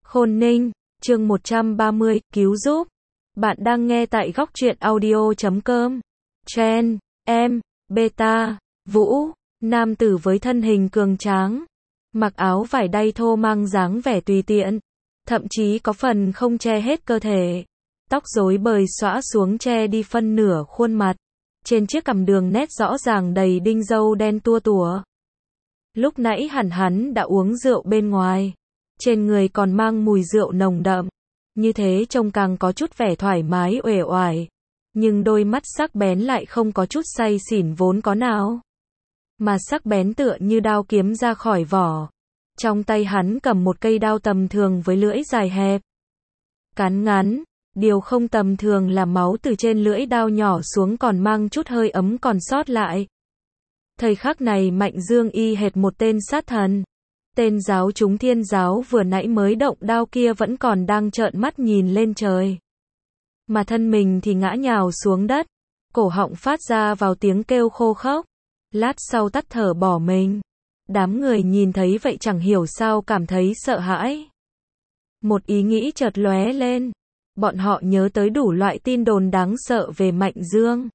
Khôn Ninh, chương 130, cứu giúp. Bạn đang nghe tại góc truyện audio.com. Chen, em, beta, Vũ, nam tử với thân hình cường tráng, mặc áo vải đay thô mang dáng vẻ tùy tiện, thậm chí có phần không che hết cơ thể. Tóc rối bời xõa xuống che đi phân nửa khuôn mặt. Trên chiếc cằm đường nét rõ ràng đầy đinh râu đen tua tủa. Lúc nãy hẳn hắn đã uống rượu bên ngoài. Trên người còn mang mùi rượu nồng đậm. Như thế trông càng có chút vẻ thoải mái uể oải. Nhưng đôi mắt sắc bén lại không có chút say xỉn vốn có nào. Mà sắc bén tựa như đao kiếm ra khỏi vỏ. Trong tay hắn cầm một cây đao tầm thường với lưỡi dài hẹp. Cán ngắn. Điều không tầm thường là máu từ trên lưỡi đao nhỏ xuống còn mang chút hơi ấm còn sót lại. Thời khắc này Mạnh Dương y hệt một tên sát thần. Tên giáo chúng Thiên giáo vừa nãy mới động đao kia vẫn còn đang trợn mắt nhìn lên trời. Mà thân mình thì ngã nhào xuống đất. Cổ họng phát ra vào tiếng kêu khô khốc. Lát sau tắt thở bỏ mình. Đám người nhìn thấy vậy chẳng hiểu sao cảm thấy sợ hãi. Một ý nghĩ chợt lóe lên. Bọn họ nhớ tới đủ loại tin đồn đáng sợ về Mạnh Dương.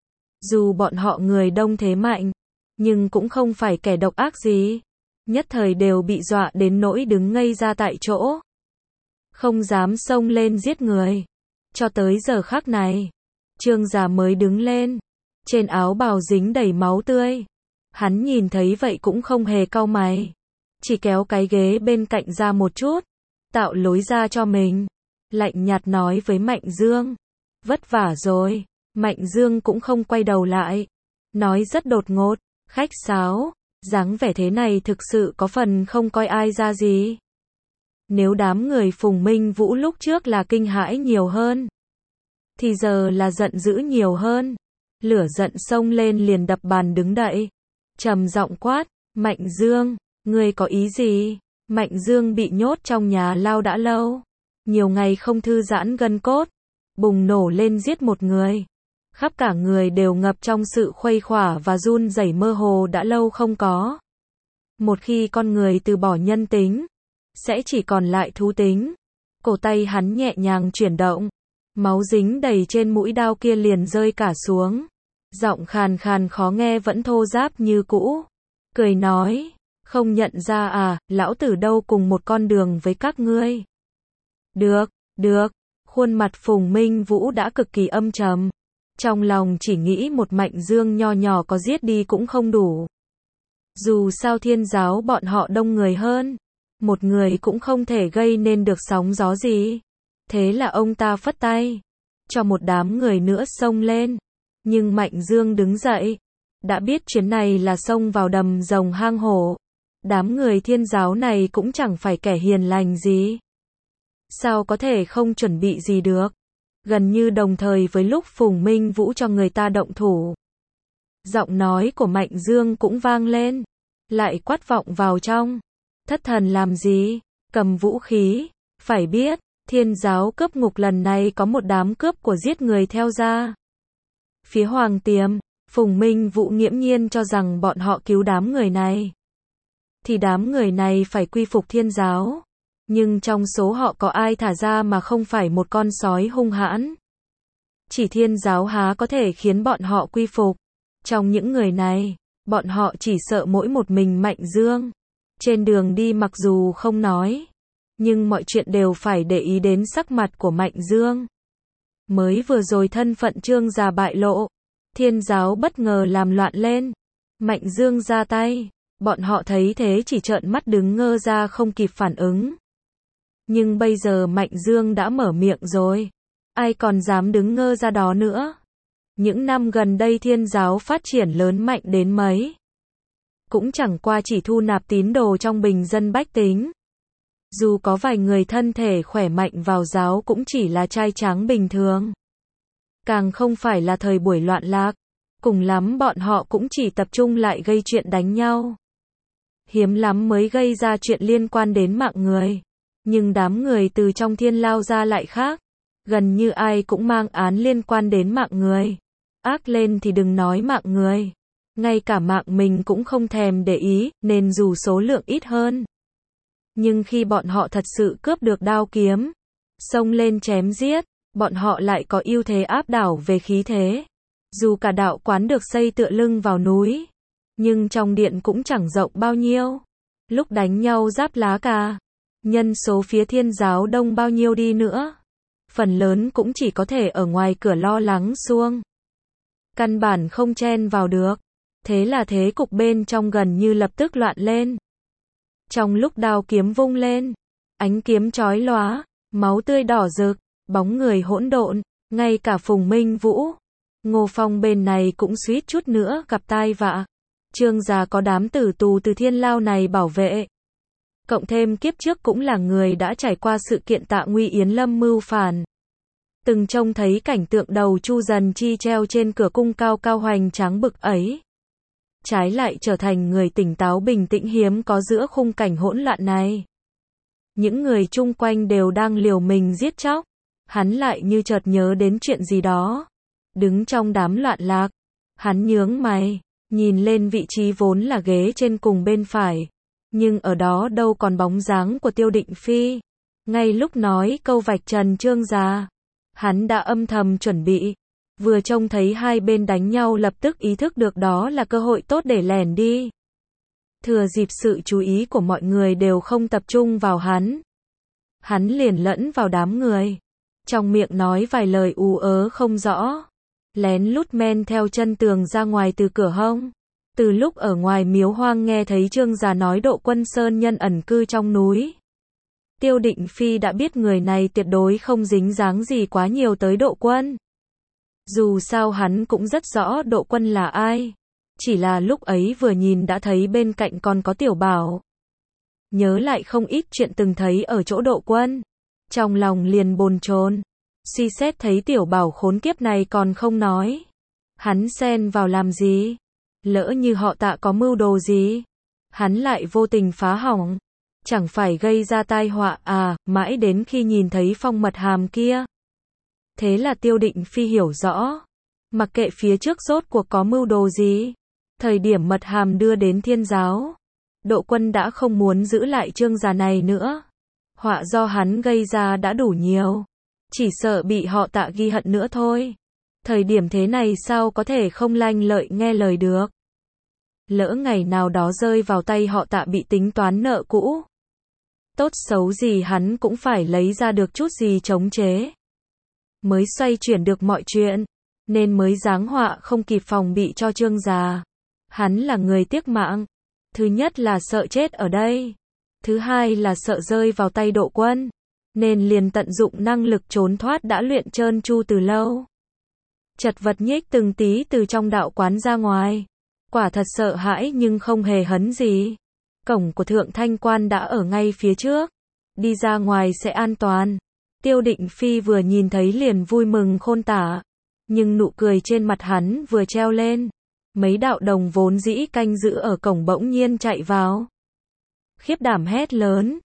Dù bọn họ người đông thế mạnh, nhưng cũng không phải kẻ độc ác gì. Nhất thời đều bị dọa đến nỗi đứng ngây ra tại chỗ. Không dám xông lên giết người. Cho tới giờ khắc này, Trương già mới đứng lên. Trên áo bào dính đầy máu tươi. Hắn nhìn thấy vậy cũng không hề cau mày. Chỉ kéo cái ghế bên cạnh ra một chút. Tạo lối ra cho mình. Lạnh nhạt nói với Mạnh Dương. Vất vả rồi. Mạnh Dương cũng không quay đầu lại. Nói rất đột ngột, khách sáo. Dáng vẻ thế này thực sự có phần không coi ai ra gì. Nếu đám người Phùng Minh Vũ lúc trước là kinh hãi nhiều hơn, thì giờ là giận dữ nhiều hơn. Lửa giận xông lên liền đập bàn đứng dậy. Trầm giọng quát, Mạnh Dương, ngươi có ý gì? Mạnh Dương bị nhốt trong nhà lao đã lâu. Nhiều ngày không thư giãn gân cốt. Bùng nổ lên giết một người. Khắp cả người đều ngập trong sự khuây khỏa và run rẩy mơ hồ đã lâu không có. Một khi con người từ bỏ nhân tính, sẽ chỉ còn lại thú tính. Cổ tay hắn nhẹ nhàng chuyển động. Máu dính đầy trên mũi đao kia liền rơi cả xuống. Giọng khàn khàn khó nghe vẫn thô ráp như cũ. Cười nói, không nhận ra à, lão tử đâu cùng một con đường với các ngươi. Được, được. Khuôn mặt Phùng Minh Vũ đã cực kỳ âm trầm. Trong lòng chỉ nghĩ một Mạnh Dương nho nhỏ có giết đi cũng không đủ. Dù sao Thiên giáo bọn họ đông người hơn. Một người cũng không thể gây nên được sóng gió gì. Thế là ông ta phất tay. Cho một đám người nữa xông lên. Nhưng Mạnh Dương đứng dậy. Đã biết chuyến này là xông vào đầm rồng hang hổ. Đám người Thiên giáo này cũng chẳng phải kẻ hiền lành gì. Sao có thể không chuẩn bị gì được? Gần như đồng thời với lúc Phùng Minh Vũ cho người ta động thủ. Giọng nói của Mạnh Dương cũng vang lên. Lại quát vọng vào trong. Thất thần làm gì? Cầm vũ khí. Phải biết, Thiên giáo cướp ngục lần này có một đám cướp của giết người theo ra. Phía Hoàng Tiềm, Phùng Minh Vũ nghiễm nhiên cho rằng bọn họ cứu đám người này. Thì đám người này phải quy phục Thiên giáo. Nhưng trong số họ có ai thả ra mà không phải một con sói hung hãn. Chỉ Thiên giáo há có thể khiến bọn họ quy phục. Trong những người này, bọn họ chỉ sợ mỗi một mình Mạnh Dương. Trên đường đi mặc dù không nói, nhưng mọi chuyện đều phải để ý đến sắc mặt của Mạnh Dương. Mới vừa rồi thân phận Trương già bại lộ. Thiên giáo bất ngờ làm loạn lên. Mạnh Dương ra tay. Bọn họ thấy thế chỉ trợn mắt đứng ngơ ra không kịp phản ứng. Nhưng bây giờ Mạnh Dương đã mở miệng rồi. Ai còn dám đứng ngơ ra đó nữa. Những năm gần đây Thiên giáo phát triển lớn mạnh đến mấy. Cũng chẳng qua chỉ thu nạp tín đồ trong bình dân bách tính. Dù có vài người thân thể khỏe mạnh vào giáo cũng chỉ là trai tráng bình thường. Càng không phải là thời buổi loạn lạc. Cùng lắm bọn họ cũng chỉ tập trung lại gây chuyện đánh nhau. Hiếm lắm mới gây ra chuyện liên quan đến mạng người. Nhưng đám người từ trong thiên lao ra lại khác. Gần như ai cũng mang án liên quan đến mạng người. Ác lên thì đừng nói mạng người. Ngay cả mạng mình cũng không thèm để ý, nên dù số lượng ít hơn. Nhưng khi bọn họ thật sự cướp được đao kiếm, xông lên chém giết, bọn họ lại có ưu thế áp đảo về khí thế. Dù cả đạo quán được xây tựa lưng vào núi, nhưng trong điện cũng chẳng rộng bao nhiêu. Lúc đánh nhau giáp lá cà, nhân số phía Thiên giáo đông bao nhiêu đi nữa, phần lớn cũng chỉ có thể ở ngoài cửa lo lắng xuông. Căn bản không chen vào được. Thế là thế cục bên trong gần như lập tức loạn lên. Trong lúc đao kiếm vung lên, ánh kiếm chói lóa, máu tươi đỏ rực, bóng người hỗn độn, ngay cả Phùng Minh Vũ, Ngô Phong bên này cũng suýt chút nữa gặp tai vạ. Trương gia có đám tử tù từ Thiên Lao này bảo vệ. Cộng thêm kiếp trước cũng là người đã trải qua sự kiện Tạ Nguy Yến Lâm mưu phản. Từng trông thấy cảnh tượng đầu Chu Dần Chi treo trên cửa cung cao cao hoành tráng bực ấy. Trái lại trở thành người tỉnh táo bình tĩnh hiếm có giữa khung cảnh hỗn loạn này. Những người chung quanh đều đang liều mình giết chóc. Hắn lại như chợt nhớ đến chuyện gì đó. Đứng trong đám loạn lạc, hắn nhướng mày, nhìn lên vị trí vốn là ghế trên cùng bên phải. Nhưng ở đó đâu còn bóng dáng của Tiêu Định Phi. Ngay lúc nói câu vạch trần Trương gia, hắn đã âm thầm chuẩn bị. Vừa trông thấy hai bên đánh nhau lập tức ý thức được đó là cơ hội tốt để lẻn đi. Thừa dịp sự chú ý của mọi người đều không tập trung vào hắn, hắn liền lẫn vào đám người, trong miệng nói vài lời ú ớ không rõ, lén lút men theo chân tường ra ngoài từ cửa hông. Từ lúc ở ngoài miếu hoang nghe thấy Trương gia nói Độ Quân sơn nhân ẩn cư trong núi, Tiêu Định Phi đã biết người này tuyệt đối không dính dáng gì quá nhiều tới Độ Quân. Dù sao hắn cũng rất rõ Độ Quân là ai. Chỉ là lúc ấy vừa nhìn đã thấy bên cạnh còn có Tiểu Bảo. Nhớ lại không ít chuyện từng thấy ở chỗ Độ Quân. Trong lòng liền bồn chồn. Suy xét thấy Tiểu Bảo khốn kiếp này còn không nói. Hắn xen vào làm gì? Lỡ như họ Tạ có mưu đồ gì? Hắn lại vô tình phá hỏng. Chẳng phải gây ra tai họa à, mãi đến khi nhìn thấy Phong Mật Hàm kia. Thế là Tiêu Định Phi hiểu rõ. Mặc kệ phía trước rốt cuộc có mưu đồ gì. Thời điểm Mật Hàm đưa đến Thiên giáo, Độ Quân đã không muốn giữ lại Trương gia này nữa. Họa do hắn gây ra đã đủ nhiều. Chỉ sợ bị họ Tạ ghi hận nữa thôi. Thời điểm thế này sao có thể không lanh lợi nghe lời được. Lỡ ngày nào đó rơi vào tay họ Tạ bị tính toán nợ cũ. Tốt xấu gì hắn cũng phải lấy ra được chút gì chống chế. Mới xoay chuyển được mọi chuyện. Nên mới giáng họa không kịp phòng bị cho Trương gia. Hắn là người tiếc mạng. Thứ nhất là sợ chết ở đây. Thứ hai là sợ rơi vào tay Độ Quân. Nên liền tận dụng năng lực trốn thoát đã luyện trơn tru từ lâu. Chật vật nhích từng tí từ trong đạo quán ra ngoài. Quả thật sợ hãi nhưng không hề hấn gì. Cổng của Thượng Thanh Quan đã ở ngay phía trước. Đi ra ngoài sẽ an toàn. Tiêu Định Phi vừa nhìn thấy liền vui mừng khôn tả. Nhưng nụ cười trên mặt hắn vừa treo lên. Mấy đạo đồng vốn dĩ canh giữ ở cổng bỗng nhiên chạy vào. Khiếp đảm hét lớn.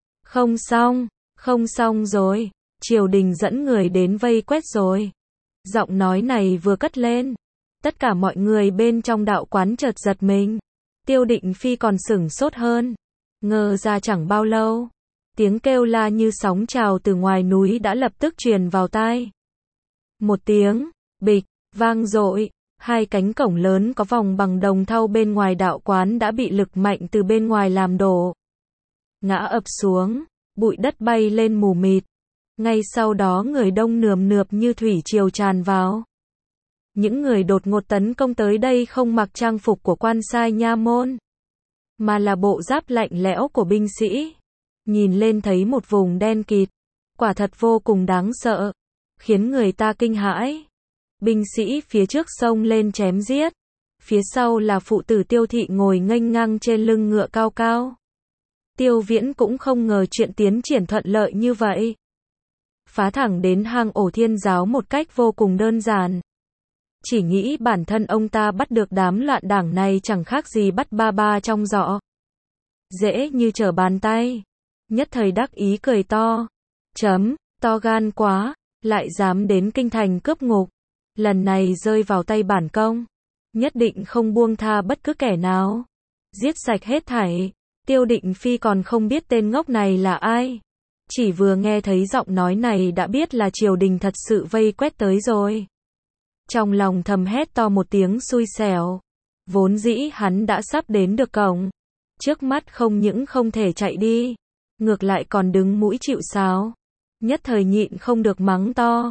Không xong rồi. Triều đình dẫn người đến vây quét rồi. Giọng nói này vừa cất lên. Tất cả mọi người bên trong đạo quán chợt giật mình. Tiêu Định Phi còn sửng sốt hơn. Ngờ ra chẳng bao lâu. Tiếng kêu la như sóng trào từ ngoài núi đã lập tức truyền vào tai. Một tiếng, bịch, vang dội. Hai cánh cổng lớn có vòng bằng đồng thau bên ngoài đạo quán đã bị lực mạnh từ bên ngoài làm đổ. Ngã ập xuống, bụi đất bay lên mù mịt. Ngay sau đó người đông nườm nượp như thủy triều tràn vào. Những người đột ngột tấn công tới đây không mặc trang phục của quan sai nha môn, mà là bộ giáp lạnh lẽo của binh sĩ. Nhìn lên thấy một vùng đen kịt, quả thật vô cùng đáng sợ, khiến người ta kinh hãi. Binh sĩ phía trước xông lên chém giết, phía sau là phụ tử Tiêu Thị ngồi nghênh ngang trên lưng ngựa cao cao. Tiêu Viễn cũng không ngờ chuyện tiến triển thuận lợi như vậy. Phá thẳng đến hang ổ Thiên giáo một cách vô cùng đơn giản. Chỉ nghĩ bản thân ông ta bắt được đám loạn đảng này chẳng khác gì bắt ba ba trong giỏ. Dễ như trở bàn tay. Nhất thời đắc ý cười to. To gan quá, lại dám đến kinh thành cướp ngục. Lần này rơi vào tay bản công. Nhất định không buông tha bất cứ kẻ nào. Giết sạch hết thảy. Tiêu Định Phi còn không biết tên ngốc này là ai. Chỉ vừa nghe thấy giọng nói này đã biết là triều đình thật sự vây quét tới rồi. Trong lòng thầm hét to một tiếng xui xẻo. Vốn dĩ hắn đã sắp đến được cổng. Trước mắt không những không thể chạy đi, ngược lại còn đứng mũi chịu sáo. Nhất thời nhịn không được mắng to.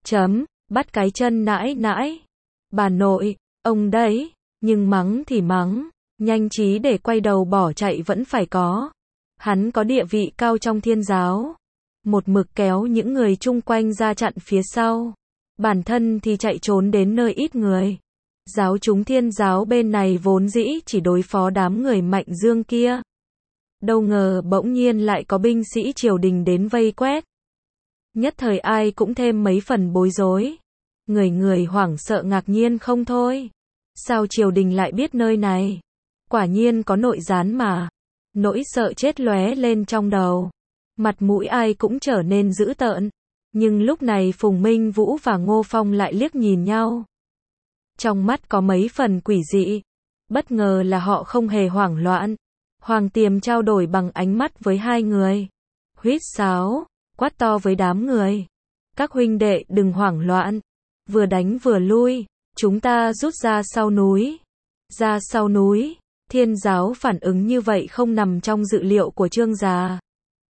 Bắt cái chân nãi nãi. Bà nội, ông đấy, nhưng mắng thì mắng, nhanh trí để quay đầu bỏ chạy vẫn phải có. Hắn có địa vị cao trong Thiên giáo, một mực kéo những người chung quanh ra chặn phía sau. Bản thân thì chạy trốn đến nơi ít người. Giáo chúng Thiên giáo bên này vốn dĩ chỉ đối phó đám người Mạnh Dương kia. Đâu ngờ bỗng nhiên lại có binh sĩ triều đình đến vây quét. Nhất thời ai cũng thêm mấy phần bối rối. Người người hoảng sợ ngạc nhiên không thôi. Sao triều đình lại biết nơi này? Quả nhiên có nội gián mà. Nỗi sợ chết lóe lên trong đầu. Mặt mũi ai cũng trở nên dữ tợn. Nhưng lúc này Phùng Minh Vũ và Ngô Phong lại liếc nhìn nhau. Trong mắt có mấy phần quỷ dị. Bất ngờ là họ không hề hoảng loạn. Hoàng Tiềm trao đổi bằng ánh mắt với hai người. Huýt sáo, quát to với đám người. Các huynh đệ đừng hoảng loạn. Vừa đánh vừa lui, chúng ta rút ra sau núi. Ra sau núi, Thiên giáo phản ứng như vậy không nằm trong dự liệu của Trương gia.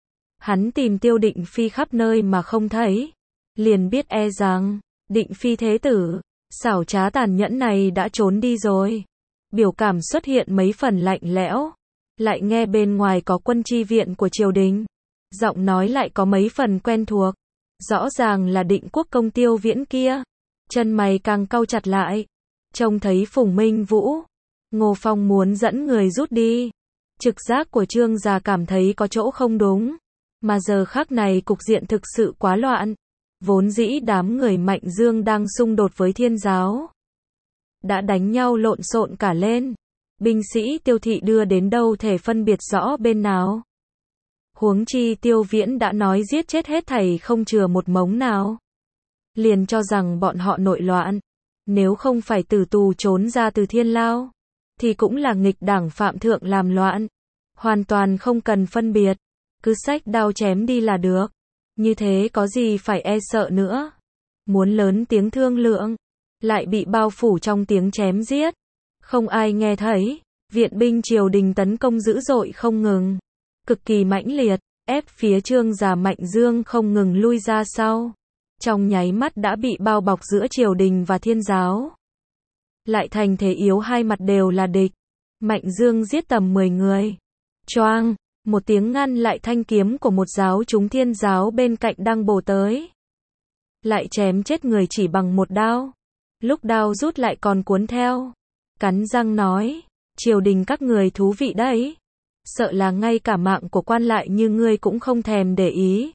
Hắn tìm Tiêu Định Phi khắp nơi mà không thấy. Liền biết e rằng, Định Phi thế tử, xảo trá tàn nhẫn này đã trốn đi rồi. Biểu cảm xuất hiện mấy phần lạnh lẽo. Lại nghe bên ngoài có quân chi viện của triều đình. Giọng nói lại có mấy phần quen thuộc. Rõ ràng là Định Quốc công Tiêu Viễn kia. Chân mày càng cau chặt lại. Trông thấy Phùng Minh Vũ, Ngô Phong muốn dẫn người rút đi. Trực giác của Trương gia cảm thấy có chỗ không đúng. Mà giờ khắc này cục diện thực sự quá loạn. Vốn dĩ đám người Mạnh Dương đang xung đột với Thiên giáo. Đã đánh nhau lộn xộn cả lên. Binh sĩ Tiêu thị đưa đến đâu thể phân biệt rõ bên nào. Huống chi Tiêu Viễn đã nói giết chết hết thảy không chừa một mống nào. Liền cho rằng bọn họ nội loạn. Nếu không phải tử tù trốn ra từ Thiên lao, thì cũng là nghịch đảng phạm thượng làm loạn. Hoàn toàn không cần phân biệt. Cứ xách đao chém đi là được. Như thế có gì phải e sợ nữa. Muốn lớn tiếng thương lượng, lại bị bao phủ trong tiếng chém giết. Không ai nghe thấy. Viện binh triều đình tấn công dữ dội không ngừng. Cực kỳ mãnh liệt, ép phía Trương gia Mạnh Dương không ngừng lui ra sau. Trong nháy mắt đã bị bao bọc giữa triều đình và Thiên giáo. Lại thành thế yếu hai mặt đều là địch. Mạnh Dương giết tầm 10 người. Choang, một tiếng ngăn lại thanh kiếm của một giáo chúng Thiên giáo bên cạnh đang bổ tới. Lại chém chết người chỉ bằng một đao. Lúc đao rút lại còn cuốn theo. Cắn răng nói, triều đình các người thú vị đấy. Sợ là ngay cả mạng của quan lại như ngươi cũng không thèm để ý.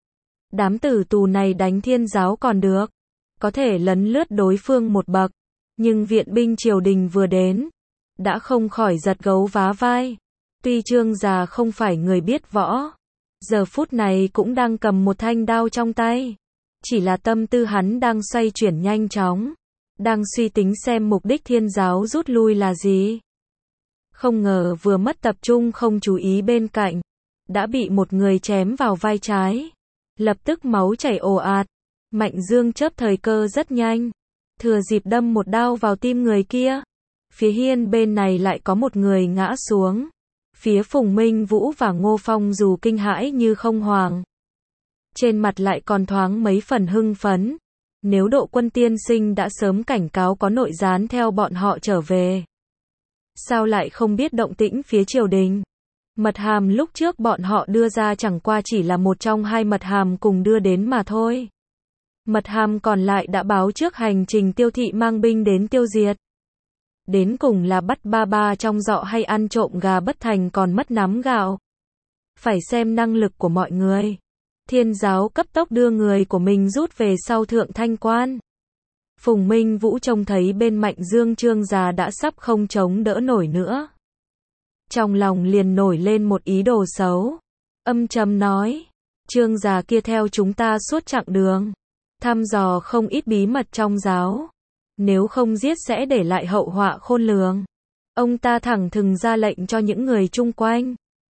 Đám tử tù này đánh Thiên giáo còn được. Có thể lấn lướt đối phương một bậc. Nhưng viện binh triều đình vừa đến. Đã không khỏi giật gấu vá vai. Tuy Trương gia không phải người biết võ. Giờ phút này cũng đang cầm một thanh đao trong tay. Chỉ là tâm tư hắn đang xoay chuyển nhanh chóng. Đang suy tính xem mục đích Thiên giáo rút lui là gì. Không ngờ vừa mất tập trung không chú ý bên cạnh. Đã bị một người chém vào vai trái. Lập tức máu chảy ồ ạt. Mạnh Dương chớp thời cơ rất nhanh. Thừa dịp đâm một đao vào tim người kia. Phía hiên bên này lại có một người ngã xuống. Phía Phùng Minh Vũ và Ngô Phong dù kinh hãi như không hoàng. Trên mặt lại còn thoáng mấy phần hưng phấn. Nếu Độ Quân tiên sinh đã sớm cảnh cáo có nội gián theo bọn họ trở về. Sao lại không biết động tĩnh phía triều đình? Mật hàm lúc trước bọn họ đưa ra chẳng qua chỉ là một trong hai mật hàm cùng đưa đến mà thôi. Mật hàm còn lại đã báo trước hành trình Tiêu thị mang binh đến tiêu diệt. Đến cùng là bắt ba ba trong giọ hay ăn trộm gà bất thành còn mất nắm gạo. Phải xem năng lực của mọi người. Thiên giáo cấp tốc đưa người của mình rút về sau Thượng Thanh Quan. Phùng Minh Vũ trông thấy bên Mạnh Dương Trương gia đã sắp không chống đỡ nổi nữa. Trong lòng liền nổi lên một ý đồ xấu. Âm trầm nói, Trương gia kia theo chúng ta suốt chặng đường. Thăm dò không ít bí mật trong giáo. Nếu không giết sẽ để lại hậu họa khôn lường. Ông ta thẳng thừng ra lệnh cho những người chung quanh.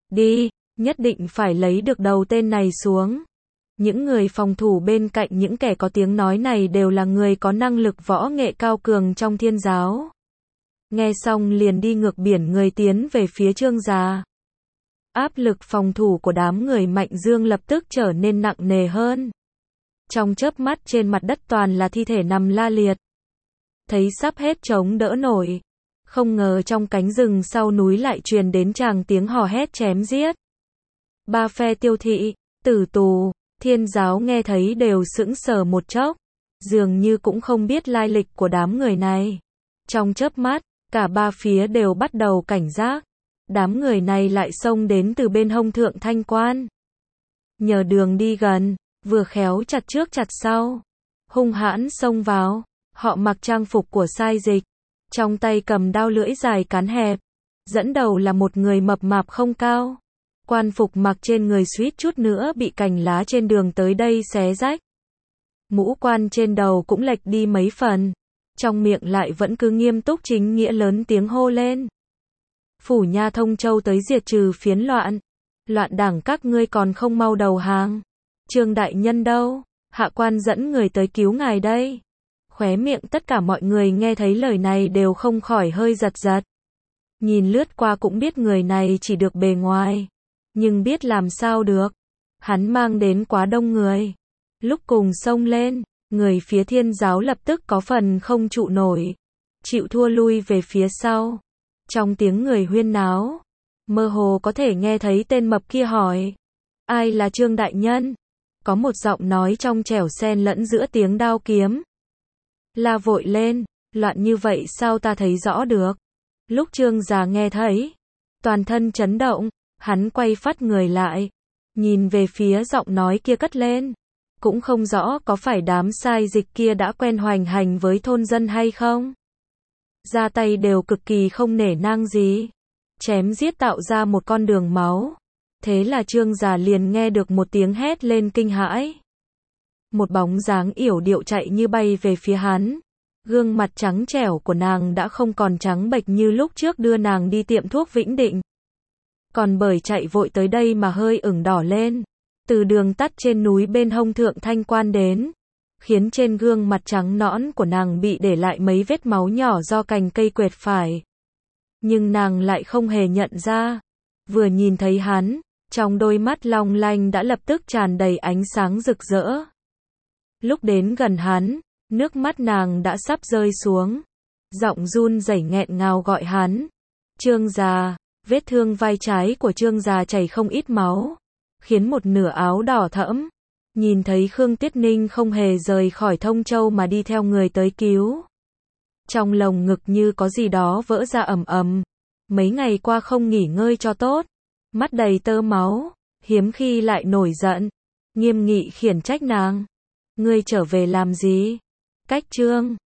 Đi, nhất định phải lấy được đầu tên này xuống. Những người phòng thủ bên cạnh những kẻ có tiếng nói này đều là người có năng lực võ nghệ cao cường trong thiên giáo. Nghe xong liền đi ngược biển người tiến về phía Trương gia. Áp lực phòng thủ của đám người Mạnh Dương lập tức trở nên nặng nề hơn. Trong chớp mắt trên mặt đất toàn là thi thể nằm la liệt. Thấy sắp hết chống đỡ nổi. Không ngờ trong cánh rừng sau núi lại truyền đến tràng tiếng hò hét chém giết. Ba phe tiêu thị, tử tù, thiên giáo nghe thấy đều sững sờ một chốc. Dường như cũng không biết lai lịch của đám người này. Trong chớp mắt, cả ba phía đều bắt đầu cảnh giác. Đám người này lại xông đến từ bên hông Thượng Thanh Quan. Nhờ đường đi gần, vừa khéo chặt trước chặt sau. Hung hãn xông vào, họ mặc trang phục của sai dịch. Trong tay cầm đao lưỡi dài cán hẹp. Dẫn đầu là một người mập mạp không cao. Quan phục mặc trên người suýt chút nữa bị cành lá trên đường tới đây xé rách. Mũ quan trên đầu cũng lệch đi mấy phần. Trong miệng lại vẫn cứ nghiêm túc chính nghĩa lớn tiếng hô lên. Phủ nha Thông Châu tới diệt trừ phiến loạn. Loạn đảng các ngươi còn không mau đầu hàng. Trương đại nhân đâu? Hạ quan dẫn người tới cứu ngài đây. Khóe miệng tất cả mọi người nghe thấy lời này đều không khỏi hơi giật giật. Nhìn lướt qua cũng biết người này chỉ được bề ngoài. Nhưng biết làm sao được. Hắn mang đến quá đông người. Lúc cùng xông lên, người phía thiên giáo lập tức có phần không trụ nổi. Chịu thua lui về phía sau. Trong tiếng người huyên náo, mơ hồ có thể nghe thấy tên mập kia hỏi. Ai là Trương đại nhân? Có một giọng nói trong trẻo xen lẫn giữa tiếng đao kiếm. La vội lên, loạn như vậy sao ta thấy rõ được? Lúc Trương già nghe thấy, toàn thân chấn động, hắn quay phắt người lại, nhìn về phía giọng nói kia cất lên. Cũng không rõ có phải đám sai dịch kia đã quen hoành hành với thôn dân hay không? Ra tay đều cực kỳ không nể nang gì. Chém giết tạo ra một con đường máu. Thế là Trương già liền nghe được một tiếng hét lên kinh hãi. Một bóng dáng yểu điệu chạy như bay về phía hắn. Gương mặt trắng trẻo của nàng đã không còn trắng bệch như lúc trước đưa nàng đi tiệm thuốc Vĩnh Định. Còn bởi chạy vội tới đây mà hơi ửng đỏ lên. Từ đường tắt trên núi bên hông Thượng Thanh Quan đến. Khiến trên gương mặt trắng nõn của nàng bị để lại mấy vết máu nhỏ do cành cây quệt phải. Nhưng nàng lại không hề nhận ra. Vừa nhìn thấy hắn, trong đôi mắt long lanh đã lập tức tràn đầy ánh sáng rực rỡ. Lúc đến gần hắn, nước mắt nàng đã sắp rơi xuống. Giọng run rẩy nghẹn ngào gọi hắn. Trương già, vết thương vai trái của Trương già chảy không ít máu. Khiến một nửa áo đỏ thẫm. Nhìn thấy Khương Tiết Ninh không hề rời khỏi Thông Châu mà đi theo người tới cứu. Trong lồng ngực như có gì đó vỡ ra ầm ầm. Mấy ngày qua không nghỉ ngơi cho tốt. Mắt đầy tơ máu, hiếm khi lại nổi giận. Nghiêm nghị khiển trách nàng. Ngươi trở về làm gì? Cách Trương